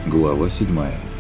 Глава 7.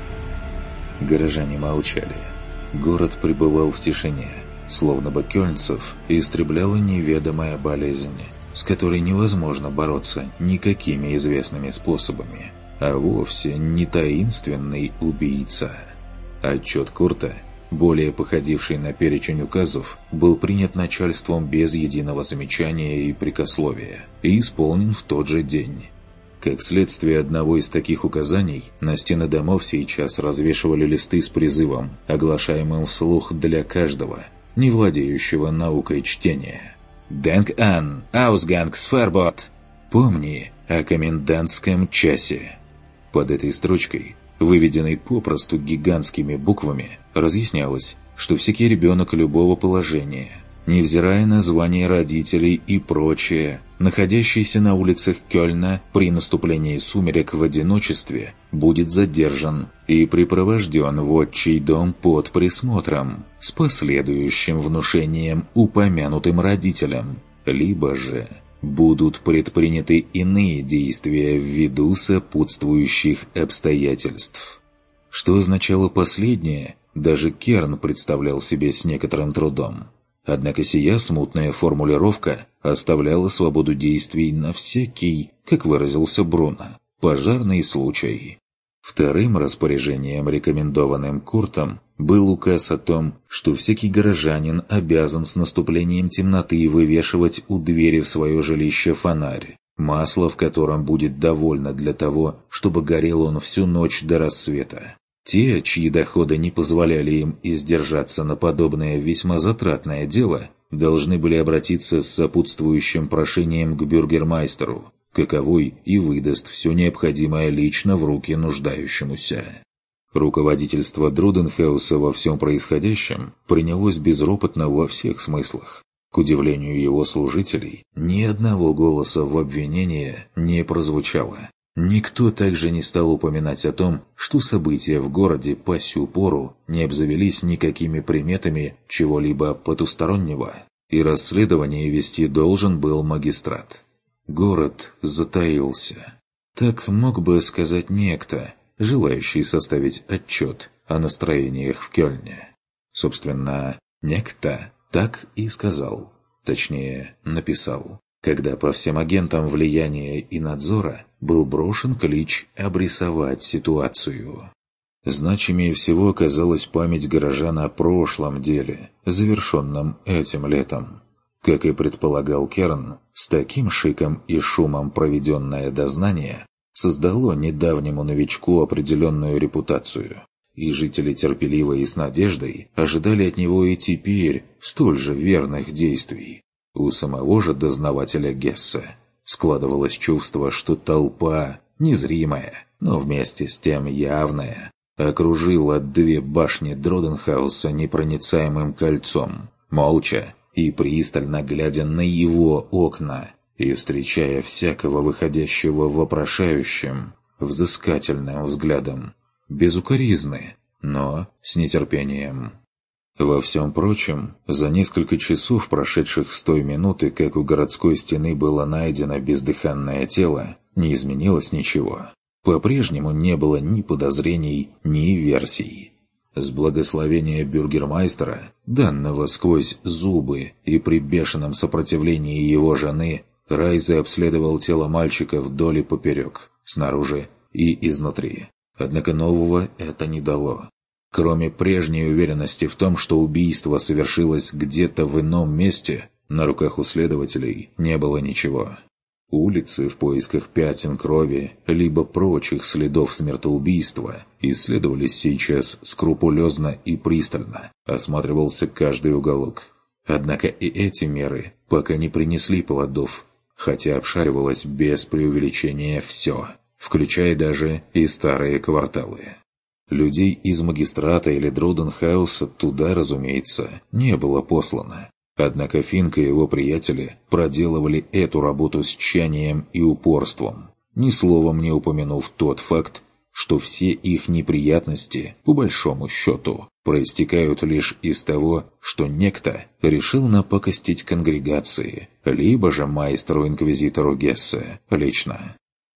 Горожане молчали. Город пребывал в тишине, словно бы кёльнцев истребляла неведомая болезнь, с которой невозможно бороться никакими известными способами, а вовсе не таинственный убийца. Отчет Курта, более походивший на перечень указов, был принят начальством без единого замечания и прикословия и исполнен в тот же день. Как следствие одного из таких указаний, на стены домов сейчас развешивали листы с призывом, оглашаемым вслух для каждого, не владеющего наукой чтения. «Denk an, Ausgangsverbot!» «Помни о комендантском часе!» Под этой строчкой, выведенной попросту гигантскими буквами, разъяснялось, что всякий ребенок любого положения, невзирая на звание родителей и прочее, находящийся на улицах Кёльна при наступлении сумерек в одиночестве, будет задержан и припровожден в отчий дом под присмотром, с последующим внушением упомянутым родителям, либо же будут предприняты иные действия ввиду сопутствующих обстоятельств. Что означало последнее, даже Керн представлял себе с некоторым трудом. Однако сия смутная формулировка оставляла свободу действий на всякий, как выразился Бруно, пожарный случай. Вторым распоряжением, рекомендованным Куртом, был указ о том, что всякий горожанин обязан с наступлением темноты вывешивать у двери в свое жилище фонарь, масло в котором будет довольно для того, чтобы горел он всю ночь до рассвета. Те, чьи доходы не позволяли им издержаться на подобное весьма затратное дело, должны были обратиться с сопутствующим прошением к бюргермайстеру, каковой и выдаст все необходимое лично в руки нуждающемуся. Руководительство Друденхауса во всем происходящем принялось безропотно во всех смыслах. К удивлению его служителей, ни одного голоса в обвинение не прозвучало. Никто также не стал упоминать о том, что события в городе по сю пору не обзавелись никакими приметами чего-либо потустороннего, и расследование вести должен был магистрат. Город затаился. Так мог бы сказать некто, желающий составить отчет о настроениях в Кёльне. Собственно, некто так и сказал, точнее, написал, когда по всем агентам влияния и надзора был брошен клич обрисовать ситуацию. Значимее всего оказалась память горожан о прошлом деле, завершенном этим летом. Как и предполагал Керн, с таким шиком и шумом проведенное дознание создало недавнему новичку определенную репутацию, и жители терпеливо и с надеждой ожидали от него и теперь столь же верных действий. У самого же дознавателя Гессе складывалось чувство, что толпа, незримая, но вместе с тем явная, окружила две башни Друденхауса непроницаемым кольцом, молча и пристально глядя на его окна и встречая всякого выходящего вопрошающим, взыскательным взглядом, без укоризны, но с нетерпением. Во всем прочем, за несколько часов, прошедших с той минуты, как у городской стены было найдено бездыханное тело, не изменилось ничего. По-прежнему не было ни подозрений, ни версий. С благословения бюргермайстера, данного сквозь зубы и при бешеном сопротивлении его жены, Райзе обследовал тело мальчика вдоль и поперек, снаружи и изнутри. Однако нового это не дало. Кроме прежней уверенности в том, что убийство совершилось где-то в ином месте, на руках у следователей не было ничего. Улицы в поисках пятен крови либо прочих следов смертоубийства исследовались сейчас скрупулезно и пристально, осматривался каждый уголок. Однако и эти меры пока не принесли плодов, хотя обшаривалось без преувеличения все, включая даже и старые кварталы. Людей из магистрата или Друденхауса туда, разумеется, не было послано. Однако Финк и его приятели проделывали эту работу с тщанием и упорством, ни словом не упомянув тот факт, что все их неприятности, по большому счету, проистекают лишь из того, что некто решил напакостить конгрегации, либо же майстеру-инквизитору Гессе лично.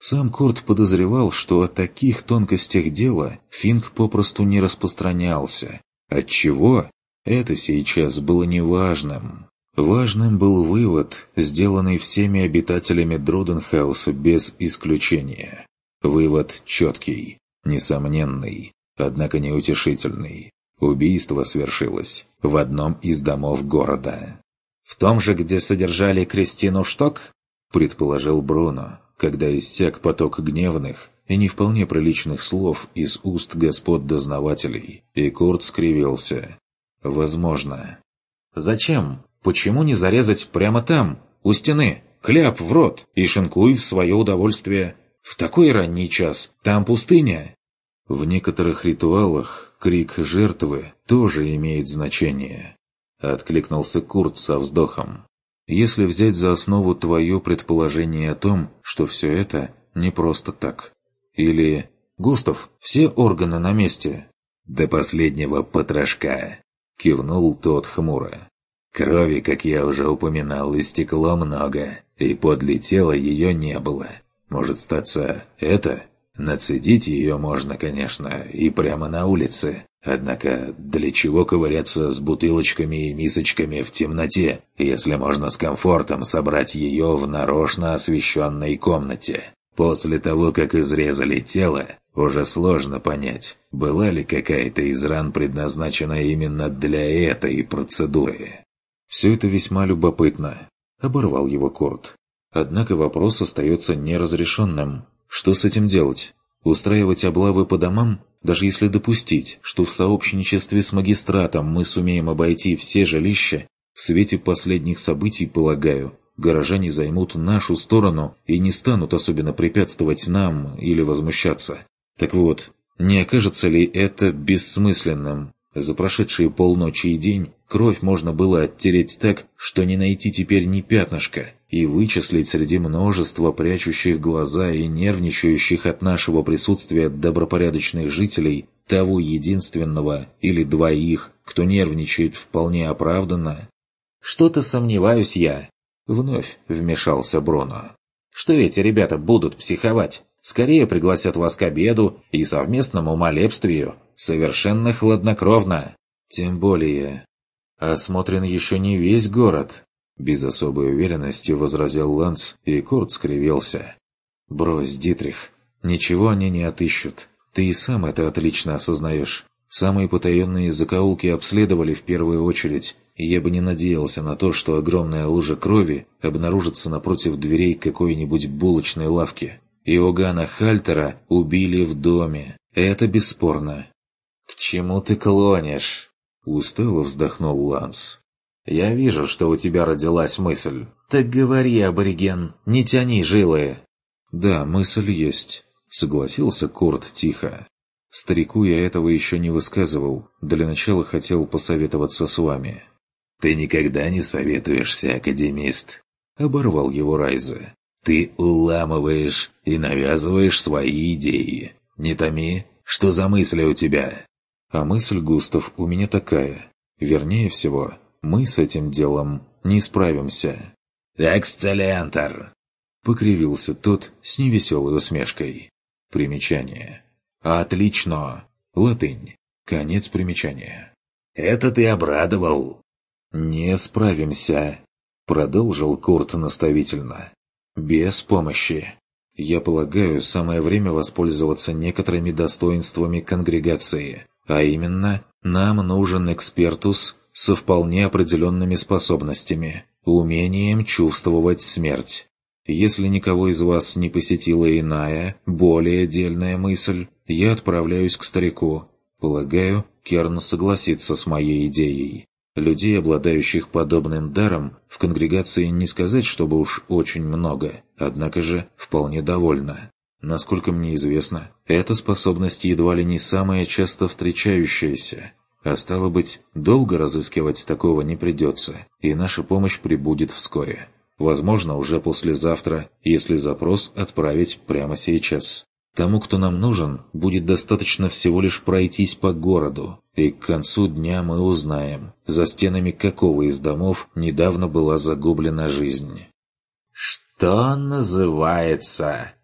Сам Курт подозревал, что о таких тонкостях дела Финк попросту не распространялся. Отчего? Это сейчас было неважным. Важным был вывод, сделанный всеми обитателями Дроденхауса без исключения. Вывод четкий, несомненный, однако неутешительный. Убийство свершилось в одном из домов города. «В том же, где содержали Кристину Шток?» – предположил Бруно, когда иссяк поток гневных и не вполне приличных слов из уст господ-дознавателей, и Курт скривился. «Возможно». «Зачем? Почему не зарезать прямо там, у стены? Кляп в рот и шинкуй в свое удовольствие. В такой ранний час, там пустыня». В некоторых ритуалах крик жертвы тоже имеет значение. Откликнулся Курт со вздохом. Если взять за основу твое предположение о том, что все это не просто так. Или «Густав, все органы на месте?» «До последнего потрошка», — кивнул тот хмуро. «Крови, как я уже упоминал, истекло много, и подле тела ее не было. Может статься это? Нацедить ее можно, конечно, и прямо на улице. Однако для чего ковыряться с бутылочками и мисочками в темноте, если можно с комфортом собрать ее в нарочно освещенной комнате? После того, как изрезали тело, уже сложно понять, была ли какая-то из ран предназначена именно для этой процедуры». «Все это весьма любопытно», — оборвал его Курт. «Однако вопрос остается неразрешенным. Что с этим делать? Устраивать облавы по домам? Даже если допустить, что в сообщничестве с магистратом мы сумеем обойти все жилища, в свете последних событий, полагаю, горожане займут нашу сторону и не станут особенно препятствовать нам или возмущаться. Так вот, не окажется ли это бессмысленным? За прошедшие полночи и день кровь можно было оттереть так, что не найти теперь ни пятнышка, и вычислить среди множества прячущих глаза и нервничающих от нашего присутствия добропорядочных жителей того единственного или двоих, кто нервничает вполне оправданно». «Что-то сомневаюсь я», — вновь вмешался Бруно. «Что эти ребята будут психовать? Скорее пригласят вас к обеду и совместному молебствию. Совершенно хладнокровно». «Тем более. Осмотрен еще не весь город», — без особой уверенности возразил Ланс, и Курт скривился. «Брось, Дитрих, ничего они не отыщут. Ты и сам это отлично осознаешь. Самые потаенные закоулки обследовали в первую очередь, и я бы не надеялся на то, что огромная лужа крови обнаружится напротив дверей какой-нибудь булочной лавки. Иоганна Хальтера убили в доме. Это бесспорно». «К чему ты клонишь?» — устало вздохнул Ланс. «Я вижу, что у тебя родилась мысль. Так говори, абориген, не тяни жилы». «Да, мысль есть», — согласился Курт тихо. «Старику я этого еще не высказывал. Для начала хотел посоветоваться с вами». «Ты никогда не советуешься, академист», — оборвал его Райзе. «Ты уламываешь и навязываешь свои идеи. Не томи, что за мысли у тебя?» «А мысль, Густав, у меня такая. Вернее всего, мы с этим делом не справимся». «Эксцеллентер!» — покривился тот с невеселой усмешкой. Примечание. «Отлично!» Латынь. Конец примечания. «Это ты обрадовал!» «Не справимся!» — продолжил Курт наставительно. «Без помощи. Я полагаю, самое время воспользоваться некоторыми достоинствами конгрегации. А именно, нам нужен экспертус со вполне определенными способностями, умением чувствовать смерть. Если никого из вас не посетила иная, более дельная мысль, я отправляюсь к старику. Полагаю, Керн согласится с моей идеей. Людей, обладающих подобным даром, в конгрегации не сказать, чтобы уж очень много, однако же вполне довольно. Насколько мне известно, эта способность едва ли не самая часто встречающаяся. А стало быть, долго разыскивать такого не придется, и наша помощь прибудет вскоре. Возможно, уже послезавтра, если запрос отправить прямо сейчас. Тому, кто нам нужен, будет достаточно всего лишь пройтись по городу, и к концу дня мы узнаем, за стенами какого из домов недавно была загублена жизнь. «Что называется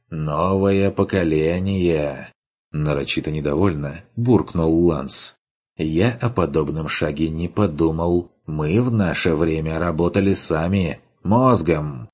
«Новое поколение!» Нарочито недовольно буркнул Ланс. «Я о подобном шаге не подумал. Мы в наше время работали сами, мозгом».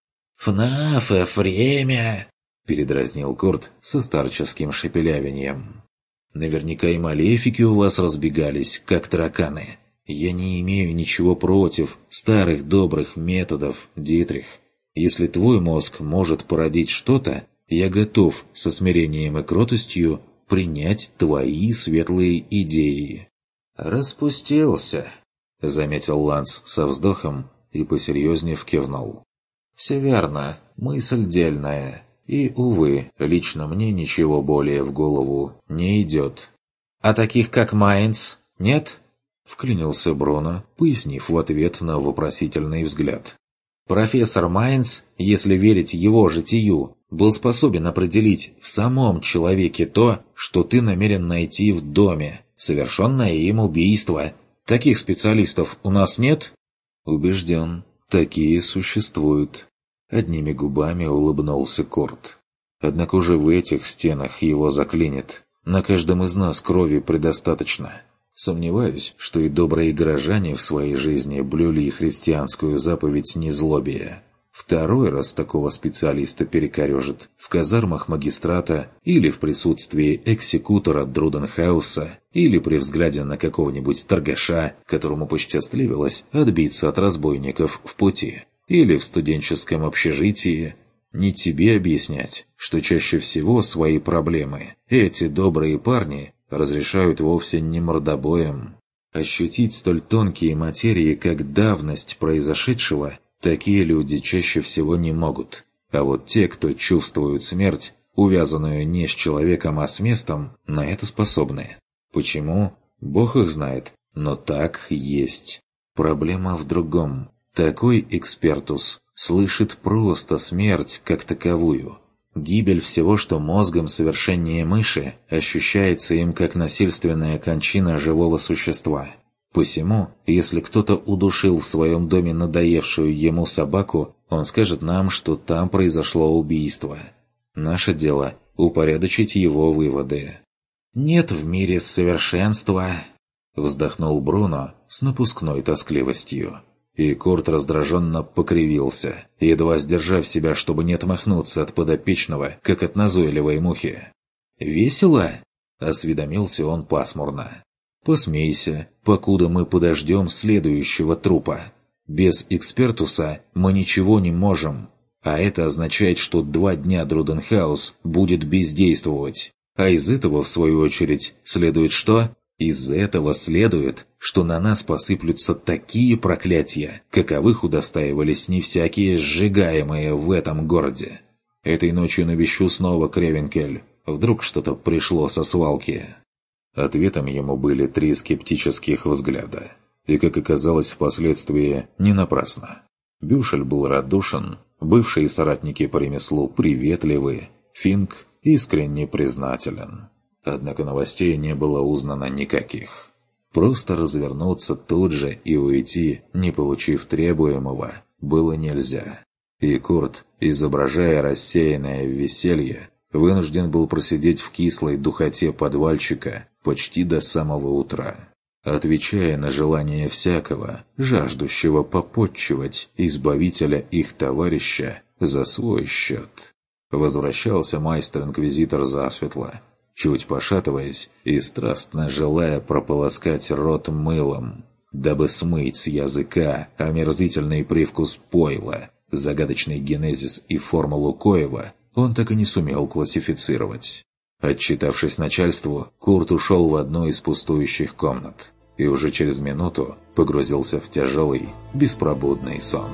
«ФНАФ, время!» – передразнил Курт со старческим шепелявеньем. «Наверняка и малефики у вас разбегались, как тараканы. Я не имею ничего против старых добрых методов, Дитрих. Если твой мозг может породить что-то, я готов со смирением и кротостью принять твои светлые идеи». «Распустился», — заметил Ланс со вздохом и посерьезнее кивнул. «Все верно, мысль дельная, и, увы, лично мне ничего более в голову не идет». «А таких, как Майнц, нет?» — вклинился Бруно, пояснив в ответ на вопросительный взгляд. «Профессор Майнц, если верить его житию, был способен определить в самом человеке то, что ты намерен найти в доме, совершенное им убийство. Таких специалистов у нас нет?» «Убежден, такие существуют». Одними губами улыбнулся Курт. «Однако уже в этих стенах его заклинит. На каждом из нас крови предостаточно. Сомневаюсь, что и добрые горожане в своей жизни блюли христианскую заповедь незлобия. Второй раз такого специалиста перекорежит в казармах магистрата или в присутствии экзекутора Друденхауса или при взгляде на какого-нибудь торгаша, которому посчастливилось отбиться от разбойников в пути, или в студенческом общежитии. Не тебе объяснять, что чаще всего свои проблемы эти добрые парни разрешают вовсе не мордобоем. Ощутить столь тонкие материи, как давность произошедшего, такие люди чаще всего не могут. А вот те, кто чувствуют смерть, увязанную не с человеком, а с местом, на это способны. Почему? Бог их знает, но так есть. Проблема в другом. Такой экспертус слышит просто смерть как таковую. Гибель всего, что мозгом совершеннее мыши, ощущается им как насильственная кончина живого существа. Посему, если кто-то удушил в своем доме надоевшую ему собаку, он скажет нам, что там произошло убийство. Наше дело – упорядочить его выводы. «Нет в мире совершенства», – вздохнул Бруно с напускной тоскливостью. И Курт раздраженно покривился, едва сдержав себя, чтобы не отмахнуться от подопечного, как от назойливой мухи. «Весело?» – осведомился он пасмурно. «Посмейся, покуда мы подождем следующего трупа. Без экспертуса мы ничего не можем, а это означает, что 2 дня Друденхаус будет бездействовать. А из этого, в свою очередь, следует что? Из этого следует, что на нас посыплются такие проклятия, каковых удостаивались не всякие сжигаемые в этом городе. Этой ночью навещу снова Кревенкель. Вдруг что-то пришло со свалки». Ответом ему были 3 скептических взгляда. И, как оказалось впоследствии, не напрасно. Бюшель был радушен, бывшие соратники по ремеслу приветливы, Финк искренне признателен. Однако новостей не было узнано никаких. Просто развернуться тут же и уйти, не получив требуемого, было нельзя. И Курт, изображая рассеянное веселье, вынужден был просидеть в кислой духоте подвальчика почти до самого утра, отвечая на желание всякого, жаждущего попотчевать избавителя их товарища за свой счет. Возвращался майстер-инквизитор засветло, чуть пошатываясь и страстно желая прополоскать рот мылом, дабы смыть с языка омерзительный привкус пойла. Загадочный генезис и формулу коева он так и не сумел классифицировать. Отчитавшись начальству, Курт ушел в одну из пустующих комнат и уже через минуту погрузился в тяжелый, беспробудный сон.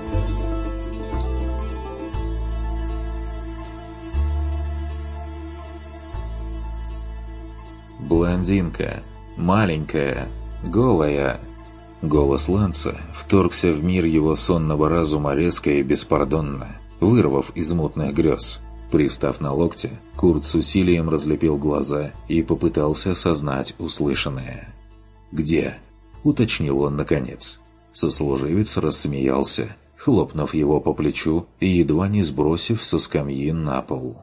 Блондинка, маленькая, голая. Голос Ланса вторгся в мир его сонного разума резко и беспардонно, вырвав из мутных грез. Привстав на локте, Курт с усилием разлепил глаза и попытался осознать услышанное. «Где?» – уточнил он наконец. Сослуживец рассмеялся, хлопнув его по плечу и едва не сбросив со скамьи на пол.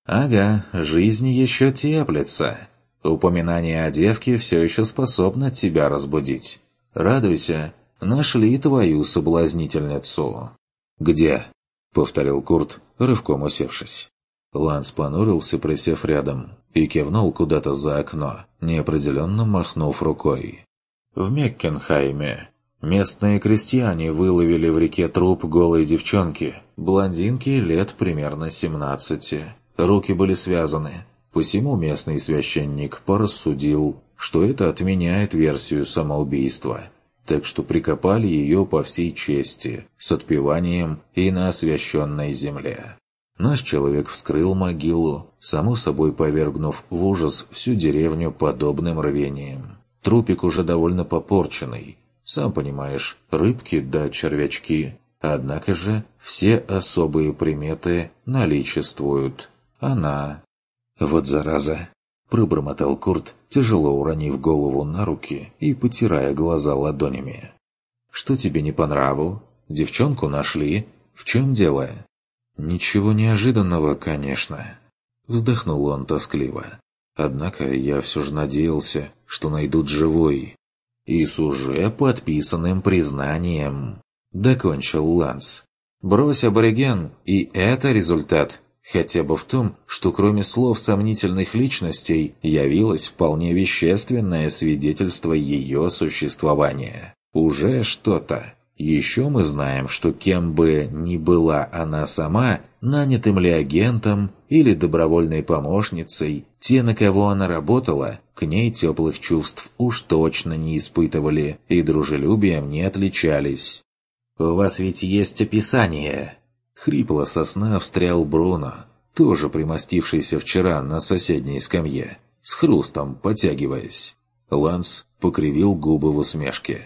Ага, жизнь еще теплится. Упоминание о девке все еще способно тебя разбудить. Радуйся, нашли твою соблазнительницу. «Где?» — повторил Курт, рывком усевшись. Ланс понурился, присев рядом, и кивнул куда-то за окно, неопределенно махнув рукой. «В Меккенхайме. Местные крестьяне выловили в реке труп голой девчонки, блондинки лет примерно 17. Руки были связаны. Посему местный священник порассудил, что это отменяет версию самоубийства. Так что прикопали ее по всей чести, с отпеванием и на освященной земле. Наш человек вскрыл могилу, само собой повергнув в ужас всю деревню подобным рвением. Трупик уже довольно попорченный. Сам понимаешь, рыбки да червячки. Однако же все особые приметы наличествуют. Она... «Вот зараза!» — пробормотал Курт, тяжело уронив голову на руки и потирая глаза ладонями. «Что тебе не по нраву? Девчонку нашли? В чем дело?» «Ничего неожиданного, конечно», — вздохнул он тоскливо. «Однако я все же надеялся, что найдут живой». «И с уже подписанным признанием», — докончил Ланс. «Брось абориген, и это результат. Хотя бы в том, что кроме слов сомнительных личностей явилось вполне вещественное свидетельство ее существования. Уже что-то. Еще мы знаем, что кем бы ни была она сама, нанятым ли агентом или добровольной помощницей, те, на кого она работала, к ней теплых чувств уж точно не испытывали и дружелюбием не отличались. «У вас ведь есть описание?» Хрипло со сна встрял Бруно, тоже примостившийся вчера на соседней скамье, с хрустом потягиваясь. Ланс покривил губы в усмешке.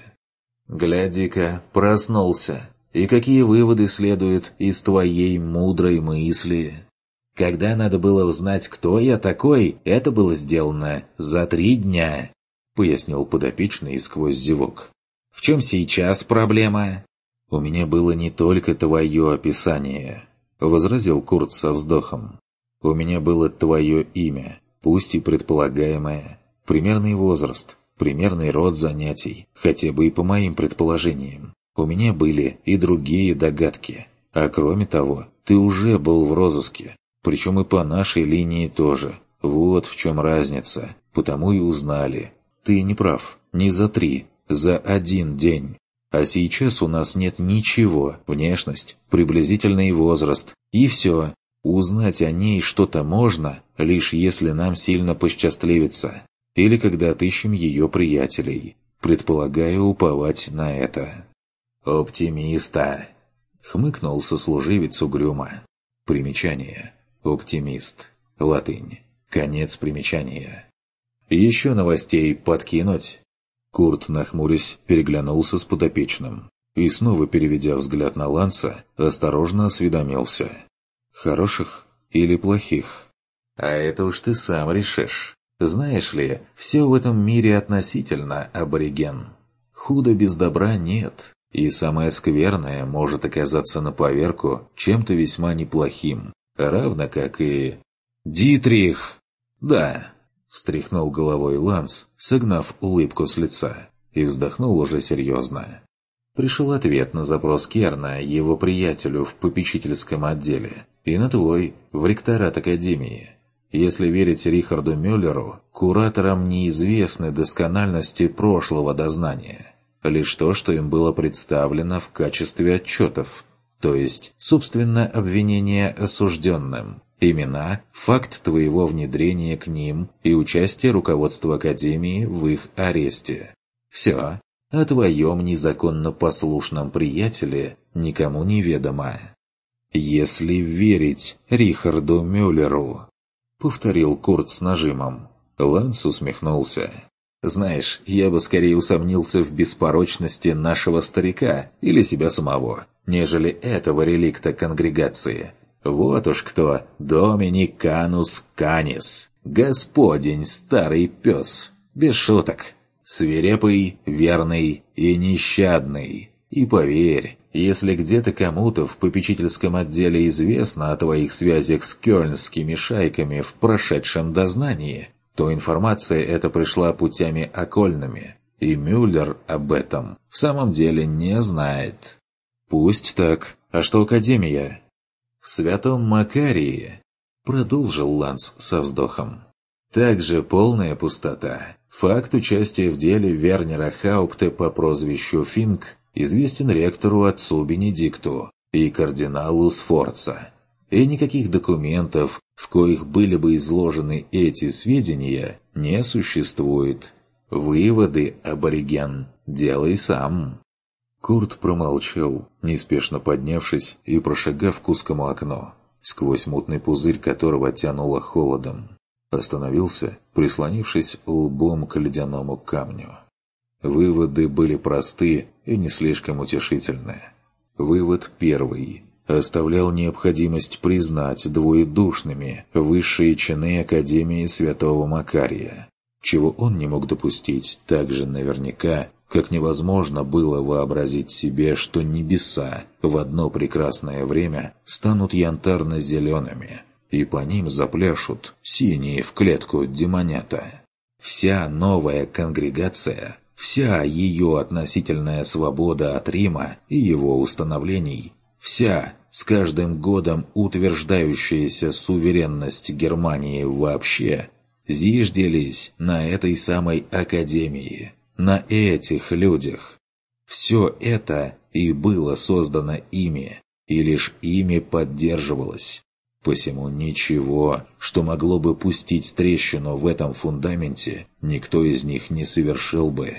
«Гляди-ка, проснулся. И какие выводы следуют из твоей мудрой мысли? Когда надо было узнать, кто я такой, это было сделано за 3 дня», — пояснил подопечный сквозь зевок. «В чем сейчас проблема?» «У меня было не только твое описание», — возразил Курт со вздохом. «У меня было твое имя, пусть и предполагаемое, примерный возраст, примерный род занятий, хотя бы и по моим предположениям. У меня были и другие догадки. А кроме того, ты уже был в розыске, причем и по нашей линии тоже. Вот в чем разница, потому и узнали. Ты не прав, не за 3, за 1 день». А сейчас у нас нет ничего, внешность, приблизительный возраст, и все. Узнать о ней что-то можно, лишь если нам сильно посчастливится, или когда отыщем ее приятелей. Предполагаю уповать на это. «Оптимиста!» — хмыкнул сослуживец угрюмо. Примечание. Оптимист. Латынь. Конец примечания. «Еще новостей подкинуть?» Курт, нахмурясь, переглянулся с подопечным и, снова переведя взгляд на Ланса, осторожно осведомился. «Хороших или плохих?» «А это уж ты сам решишь. Знаешь ли, все в этом мире относительно, абориген. Худо без добра нет, и самое скверное может оказаться на поверку чем-то весьма неплохим, равно как и...» «Дитрих!» «Да!» Встряхнул головой Ланс, согнав улыбку с лица, и вздохнул уже серьезно. Пришел ответ на запрос Керна его приятелю в попечительском отделе, и на твой, в ректорат Академии. Если верить Рихарду Мюллеру, кураторам неизвестны доскональности прошлого дознания, лишь то, что им было представлено в качестве отчетов, то есть, собственно, обвинение осужденным. Имена, факт твоего внедрения к ним и участие руководства Академии в их аресте. Все. О твоем незаконно послушном приятеле никому не ведомо. «Если верить Рихарду Мюллеру», — повторил Курт с нажимом. Ланс усмехнулся. «Знаешь, я бы скорее усомнился в беспорочности нашего старика или себя самого, нежели этого реликта конгрегации». Вот уж кто Доминиканус Канис, господень старый пес, без шуток, свирепый, верный и нещадный. И поверь, Если где-то кому-то в попечительском отделе известно о твоих связях с кёльнскими шайками в прошедшем дознании, то информация эта пришла путями окольными, и Мюллер об этом в самом деле не знает. Пусть так. А что Академия? В Святом Макарии, продолжил Ланс со вздохом. Также полная пустота. Факт участия в деле Вернера Хаупте по прозвищу Финк известен ректору отцу Бенедикту и кардиналу Сфорца. И никаких документов, в коих были бы изложены эти сведения, не существует. Выводы, абориген, делай сам. Курт промолчал, неспешно поднявшись и прошагав к узкому окну, сквозь мутный пузырь которого тянуло холодом. Остановился, прислонившись лбом к ледяному камню. Выводы были просты и не слишком утешительны. Вывод первый оставлял необходимость признать двоедушными высшие чины Академии Святого Макария, чего он не мог допустить так же наверняка, как невозможно было вообразить себе, что небеса в одно прекрасное время станут янтарно-зелеными, и по ним запляшут синие в клетку демонята. Вся новая конгрегация, вся ее относительная свобода от Рима и его установлений, вся с каждым годом утверждающаяся суверенность Германии вообще, зиждились на этой самой Академии, на этих людях. Все это и было создано ими, и лишь ими поддерживалось. Посему ничего, что могло бы пустить трещину в этом фундаменте, никто из них не совершил бы.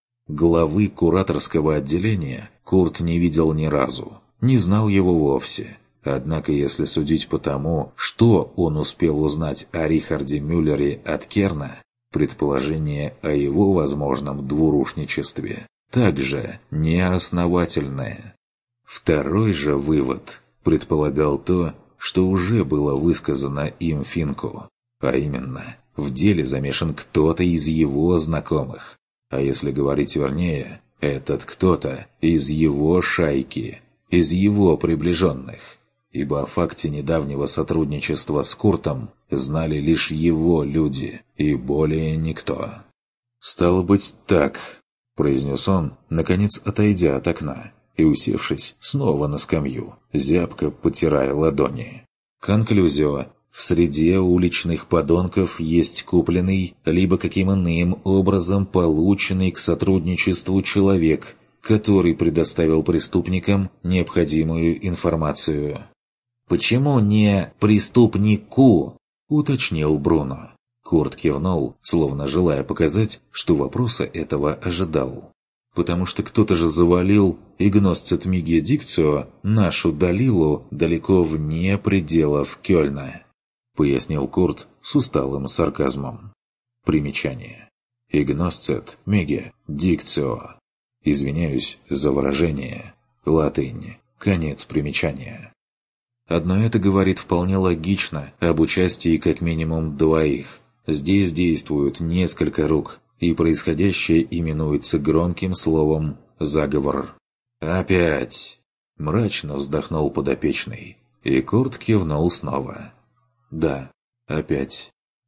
Главы кураторского отделения Курт не видел ни разу, не знал его вовсе. Однако, если судить по тому, что он успел узнать о Рихарде Мюллере от Керна, предположение о его возможном двурушничестве также неосновательное. Второй же вывод предполагал то, что уже было высказано им Финку, а именно, в деле замешан кто-то из его знакомых, а если говорить вернее, этот кто-то из его шайки, из его приближенных, ибо о факте недавнего сотрудничества с Куртом знали лишь его люди и более никто. «Стало быть, так», — произнес он, наконец отойдя от окна и усевшись снова на скамью, зябко потирая ладони. «Конклюзио. В среде уличных подонков есть купленный, либо каким иным образом полученный к сотрудничеству человек, который предоставил преступникам необходимую информацию». «Почему не преступнику?» — уточнил Бруно. Курт кивнул, словно желая показать, что вопроса этого ожидал. «Потому что кто-то же завалил игносцет Миге Дикцио, нашу Далилу, далеко вне пределов Кёльна», — пояснил Курт с усталым сарказмом. Примечание. Игносцет Миге Дикцио. Извиняюсь за выражение. Латынь. Конец примечания. Одно это говорит вполне логично об участии как минимум двоих. Здесь действуют несколько рук, и происходящее именуется громким словом «заговор». «Опять!» – мрачно вздохнул подопечный, и Курт кивнул снова. «Да, опять.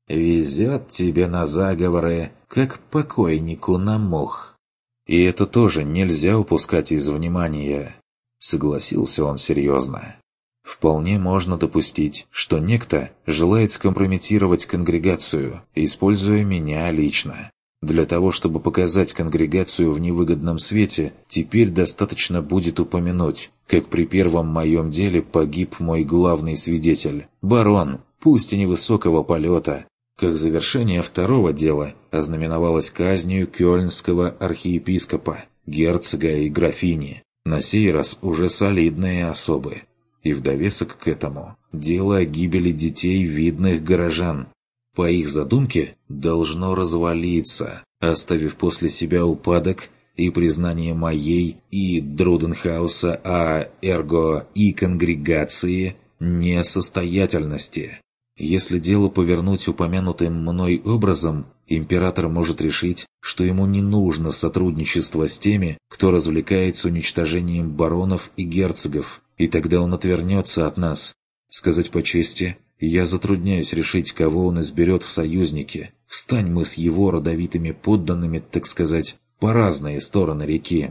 Везет тебе на заговоры, как покойнику на мох». «И это тоже нельзя упускать из внимания», – согласился он серьезно. «Вполне можно допустить, что некто желает скомпрометировать конгрегацию, используя меня лично. Для того, чтобы показать конгрегацию в невыгодном свете, теперь достаточно будет упомянуть, как при первом моем деле погиб мой главный свидетель, барон, пусть и невысокого полета. Как завершение второго дела ознаменовалось казнью кёльнского архиепископа, герцога и графини, на сей раз уже солидные особы. И в довесок к этому дело о гибели детей видных горожан. По их задумке, должно развалиться, оставив после себя упадок и признание моей и Друденхауса, а эрго и конгрегации несостоятельности. Если дело повернуть упомянутым мной образом, император может решить, что ему не нужно сотрудничество с теми, кто развлекается уничтожением баронов и герцогов, и тогда он отвернется от нас. Сказать по чести, я затрудняюсь решить, кого он изберет в союзники. Встань мы с его родовитыми подданными, так сказать, по разные стороны реки.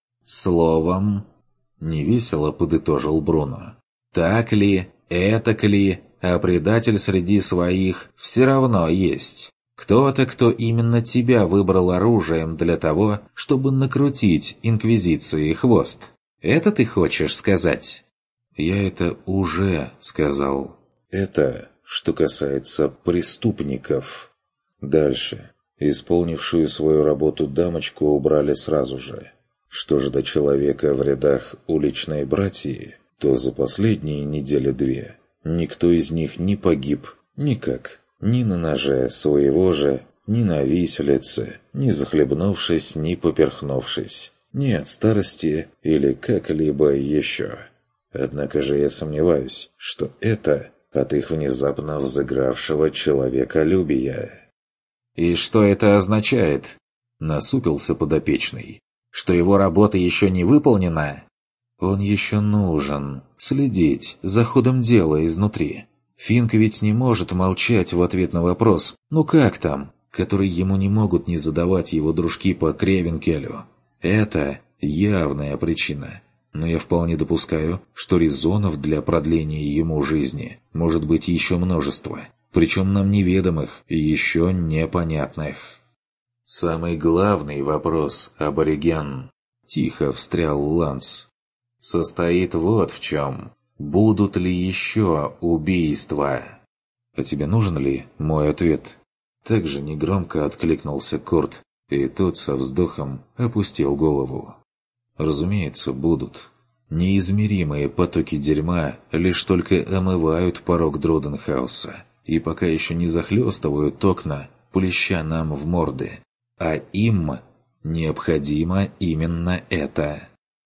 Словом, невесело подытожил Бруно. Так ли, этак ли, а предатель среди своих все равно есть. Кто-то, кто именно тебя выбрал оружием для того, чтобы накрутить инквизиции хвост. Это ты хочешь сказать? Я это уже сказал. Это, что касается преступников. Дальше. Исполнившую свою работу дамочку убрали сразу же. Что же до человека в рядах уличной братьи, то за последние недели 2 никто из них не погиб никак. Ни на ноже своего же, ни на виселице, ни захлебнувшись, ни поперхнувшись. Ни от старости или как-либо еще. Однако же я сомневаюсь, что это от их внезапно взыгравшего человеколюбия. «И что это означает?» — насупился подопечный. «Что его работа еще не выполнена?» «Он еще нужен. Следить за ходом дела изнутри. Финк ведь не может молчать в ответ на вопрос «ну как там?», который ему не могут не задавать его дружки по Кревенкелю. Это явная причина. Но я вполне допускаю, что резонов для продления ему жизни может быть еще множество, причем нам неведомых и еще непонятных». «Самый главный вопрос, абориген», — тихо встрял Ланс, — «состоит вот в чем. Будут ли еще убийства?» «А тебе нужен ли мой ответ?» Также негромко откликнулся Курт, и тот со вздохом опустил голову. «Разумеется, будут. Неизмеримые потоки дерьма лишь только омывают порог Дроденхауса, и пока еще не захлестывают окна, плеща нам в морды. А им необходимо именно это».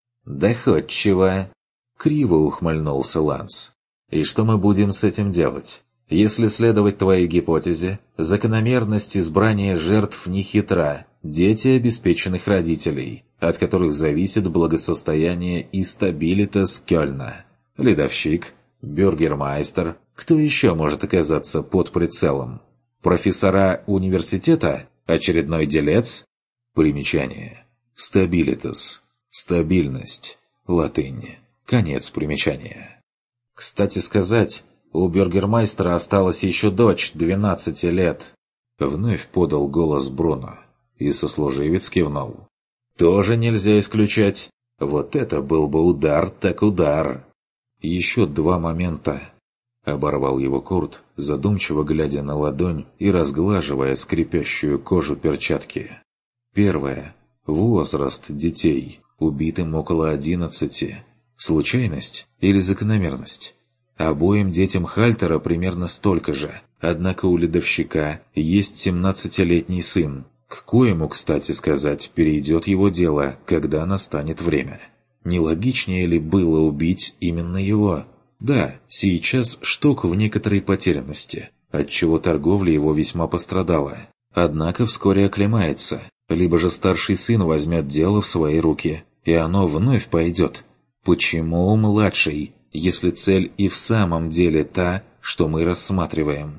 «Доходчиво!» — криво ухмыльнулся Ланс. «И что мы будем с этим делать? Если следовать твоей гипотезе, закономерность избрания жертв нехитра. Дети обеспеченных родителей, от которых зависит благосостояние и стабилитас Кёльна. Ледовщик, бюргермайстер. Кто еще может оказаться под прицелом? Профессора университета? Очередной делец?» Примечание. Стабилитас. Стабильность. Латынь. Конец примечания. «Кстати сказать, у бюргермайстера осталась еще дочь 12 лет». Вновь подал голос Бруно, и сослуживец кивнул. «Тоже нельзя исключать. Вот это был бы удар так удар». «Еще 2 момента», — оборвал его Курт, задумчиво глядя на ладонь и разглаживая скрипящую кожу перчатки. Первое. Возраст детей, убитым около 11. Случайность или закономерность? Обоим детям Хальтера примерно столько же, однако у ледовщика есть 17-летний сын, к коему, кстати сказать, перейдет его дело, когда настанет время. Не логичнее ли было убить именно его? Да, сейчас Шток в некоторой потерянности, отчего торговля его весьма пострадала. Однако вскоре оклемается, либо же старший сын возьмет дело в свои руки, и оно вновь пойдет. Почему младший, если цель и в самом деле та, что мы рассматриваем?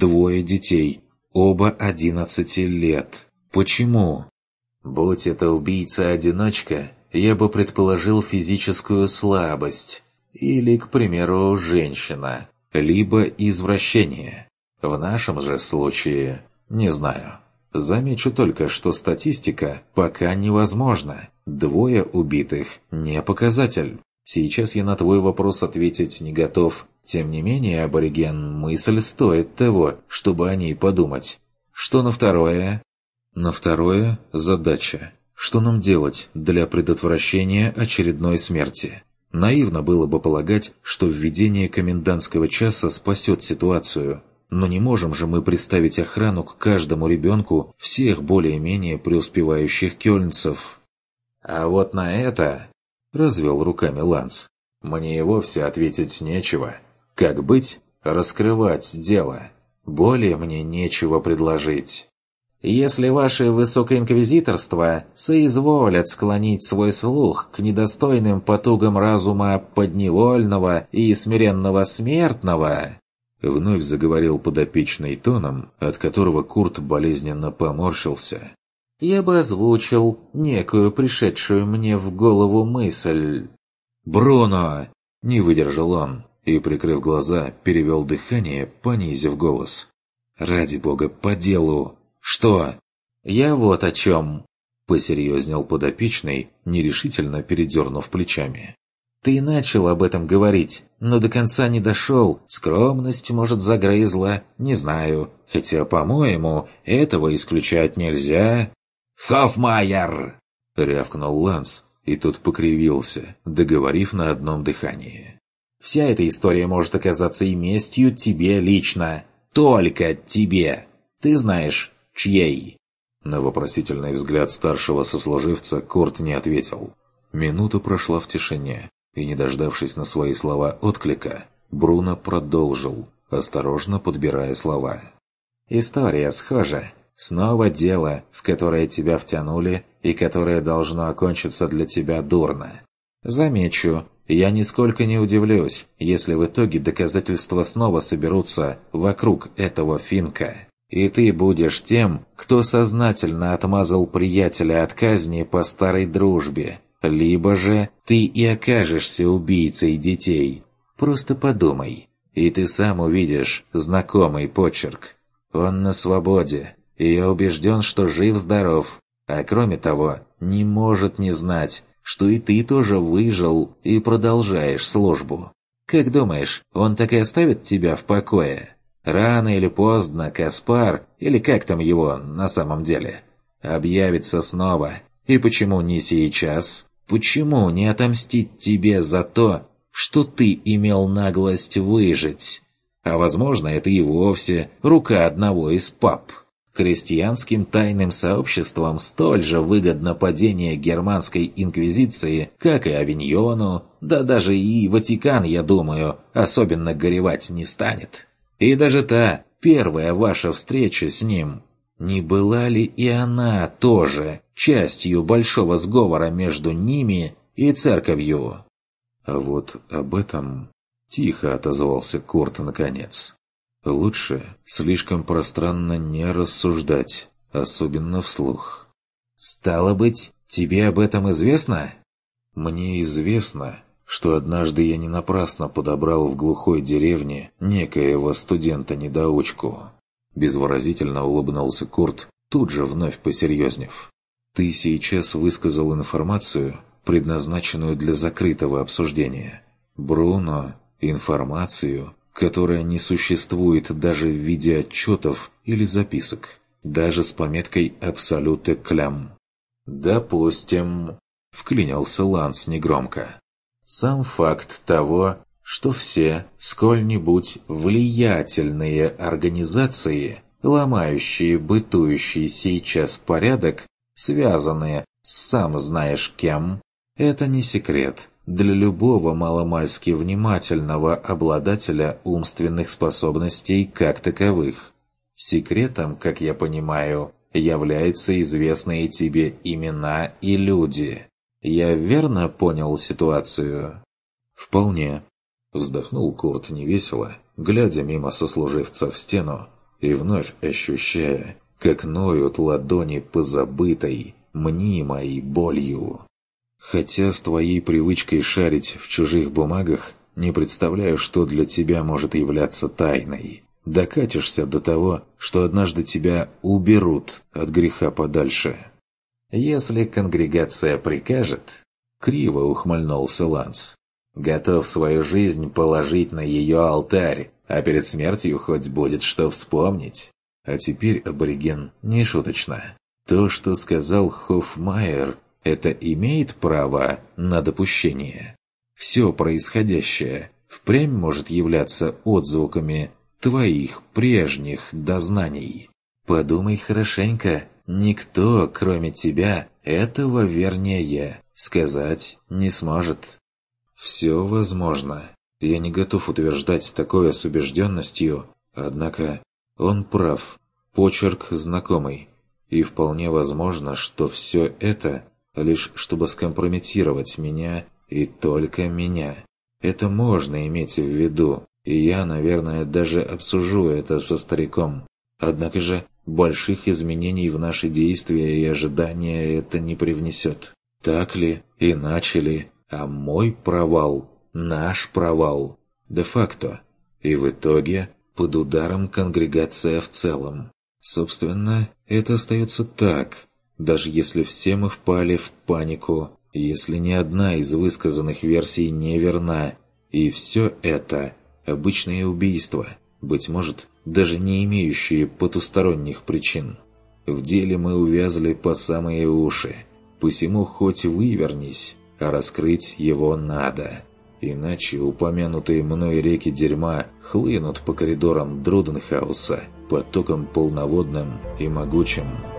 2 детей, оба 11 лет. Почему? Будь это убийца-одиночка, я бы предположил физическую слабость. Или, к примеру, женщина. Либо извращение. В нашем же случае, не знаю. Замечу только, что статистика пока невозможна. 2 убитых – не показатель. Сейчас я на твой вопрос ответить не готов. Тем не менее, абориген, мысль стоит того, чтобы о ней подумать. Что на второе? На второе – задача. Что нам делать для предотвращения очередной смерти? Наивно было бы полагать, что введение комендантского часа спасет ситуацию. Но не можем же мы приставить охрану к каждому ребенку всех более-менее преуспевающих кёльнцев. А вот на это, развел руками Ланс, мне и вовсе ответить нечего. Как быть? раскрывать дело. Более мне нечего предложить. Если ваше высокоинквизиторство соизволят склонить свой слух к недостойным потугам разума подневольного и смиренного смертного, вновь заговорил подопечный тоном, от которого Курт болезненно поморщился, я бы озвучил некую пришедшую мне в голову мысль. «Бруно!» – не выдержал он и, прикрыв глаза, перевел дыхание, понизив голос. «Ради бога, по делу!» «Что?» «Я вот о чем», — посерьезнел подопечный, нерешительно передернув плечами. «Ты начал об этом говорить, но до конца не дошел, скромность, может, загрызла, не знаю, хотя, по-моему, этого исключать нельзя». «Хоффмайер!» — рявкнул Ланс, и тут покривился, договорив на одном дыхании. «Вся эта история может оказаться и местью тебе лично. Только тебе. Ты знаешь, чьей?» На вопросительный взгляд старшего сослуживца Курт не ответил. Минута прошла в тишине, и, не дождавшись на свои слова отклика, Бруно продолжил, осторожно подбирая слова. «История схожа. Снова дело, в которое тебя втянули, и которое должно окончиться для тебя дурно. Замечу, я нисколько не удивлюсь, если в итоге доказательства снова соберутся вокруг этого Финка. И ты будешь тем, кто сознательно отмазал приятеля от казни по старой дружбе. Либо же ты и окажешься убийцей детей. Просто подумай, и ты сам увидишь знакомый почерк. Он на свободе, и я убежден, что жив-здоров. А кроме того, не может не знать, что и ты тоже выжил и продолжаешь службу. Как думаешь, он так и оставит тебя в покое? Рано или поздно Каспар, или как там его на самом деле, объявится снова. И почему не сейчас? Почему не отомстить тебе за то, что ты имел наглость выжить? А возможно, это и вовсе рука одного из пап. Христианским тайным сообществам столь же выгодно падение германской инквизиции, как и Авиньону, да даже и Ватикан, я думаю, особенно горевать не станет. И даже та первая ваша встреча с ним, не была ли и она тоже частью большого сговора между ними и церковью? А вот об этом тихо отозвался Курт наконец. Лучше слишком пространно не рассуждать, особенно вслух. «Стало быть, тебе об этом известно?» «Мне известно, что однажды я не напрасно подобрал в глухой деревне некоего студента-недоучку». Безвыразительно улыбнулся Курт, тут же вновь посерьезнев. «Ты сейчас высказал информацию, предназначенную для закрытого обсуждения. Бруно, информацию, которая не существует даже в виде отчетов или записок, даже с пометкой «Абсолюте клям». «Допустим», — вклинился Ланс негромко. «Сам факт того, что все сколь-нибудь влиятельные организации, ломающие бытующий сейчас порядок, связанные с сам знаешь кем, это не секрет для любого маломальски внимательного обладателя умственных способностей как таковых. Секретом, как я понимаю, являются известные тебе имена и люди. Я верно понял ситуацию?» «Вполне», — вздохнул Курт невесело, глядя мимо сослуживца в стену и вновь ощущая, как ноют ладони позабытой, мнимой болью. «Хотя с твоей привычкой шарить в чужих бумагах не представляю, что для тебя может являться тайной. Докатишься до того, что однажды тебя уберут от греха подальше». «Если конгрегация прикажет», — криво ухмыльнулся Ланс, «готов свою жизнь положить на ее алтарь, а перед смертью хоть будет что вспомнить». А теперь, абориген, не шуточно. То, что сказал Хоффмайер, это имеет право на допущение. Все происходящее впрямь может являться отзвуками твоих прежних дознаний. Подумай хорошенько, никто, кроме тебя, этого вернее сказать не сможет. «Все возможно», Я не готов утверждать такое с убежденностью, однако он прав, почерк знакомый, и вполне возможно, что все это лишь чтобы скомпрометировать меня и только меня. Это можно иметь в виду, и я, наверное, даже обсужу это со стариком. Однако же больших изменений в наши действия и ожидания это не привнесет. Так ли, иначе ли, а мой провал, наш провал, де-факто. И в итоге под ударом конгрегация в целом. Собственно, это остается так, даже если все мы впали в панику, если ни одна из высказанных версий не верна, и все это – обычные убийства, быть может, даже не имеющие потусторонних причин. В деле мы увязли по самые уши, посему хоть вывернись, а раскрыть его надо. Иначе упомянутые мной реки дерьма хлынут по коридорам Друденхауса потоком полноводным и могучим.